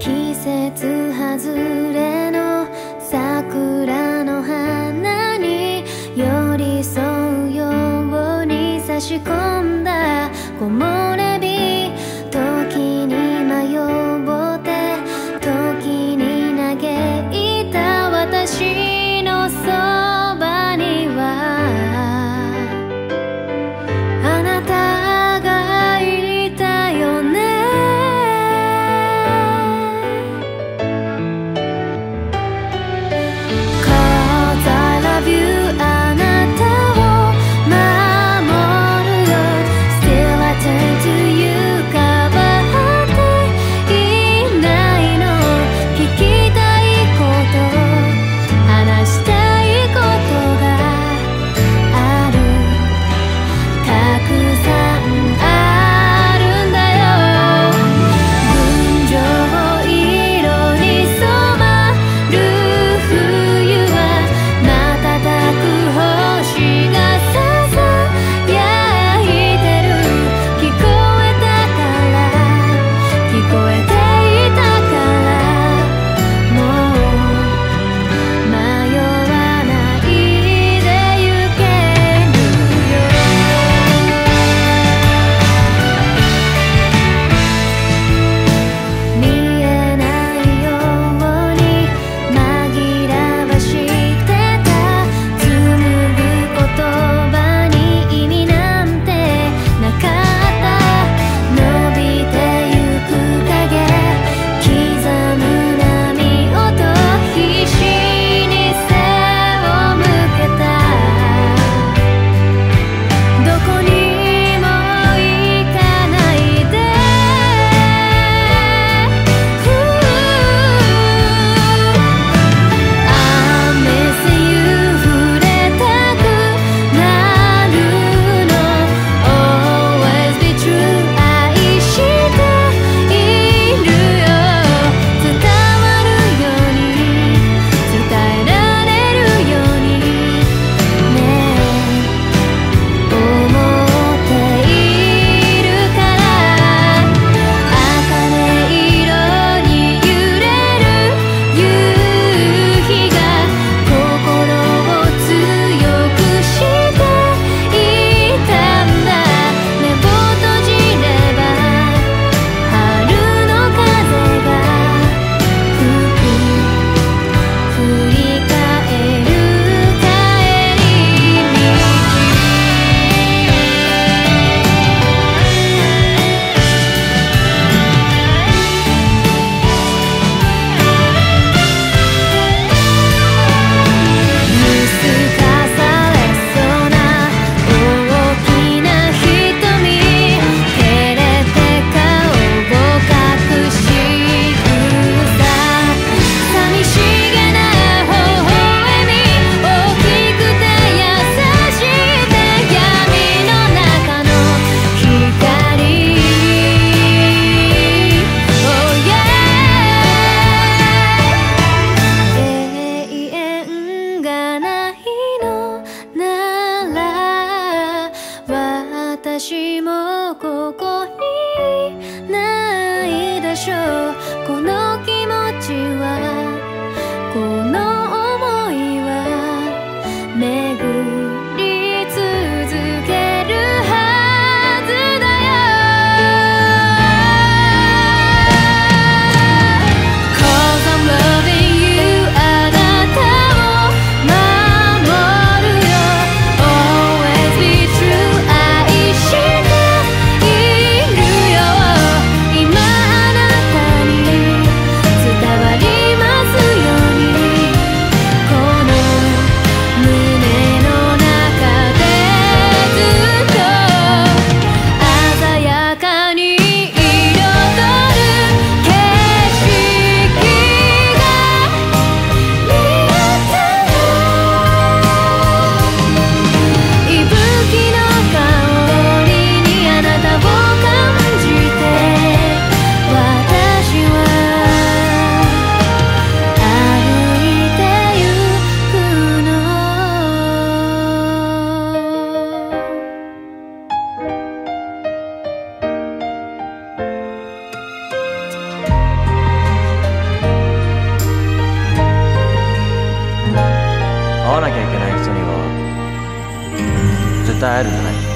季節外れの桜の花に寄り添うように差し込んだ木漏れ日、時に迷って時に嘆いた私のそばにはあなたがいたよね。Cause I love you あなたを守るよ Still I turn to you 変わっていないの聞きたいこと話したいことがあるたくさんあるんだよ群青色に染まる冬は瞬く星がささやいてる聞こえたから聞こえていたからもう迷わないでゆけるよ見えないように紛らわしてた紡ぐ言葉に意味なんてなかった伸びてゆく影刻む波音必死に背を向けたどこにも行かないでI'm missing you 触れたくなるの Always be true 愛しているよ伝わるように伝えられるようにね思っているから茜色に揺れる夕日が心を強くしていたんだ目を閉じれば春の風が吹く振り返る帰り道見透かされそうな大きな瞳照れて顔を隠しぐさ寂しげな微笑み大きくて優しいて闇の中の光Oh yeah 永遠がないのなら私もここにないでしょうこの気持ちはこの想いは巡り続けるはずだよ Cause I'm loving you あなたを守るよ Always be true 愛しているよ今あなたに会わなきゃいけない人には絶対会えるんじゃない？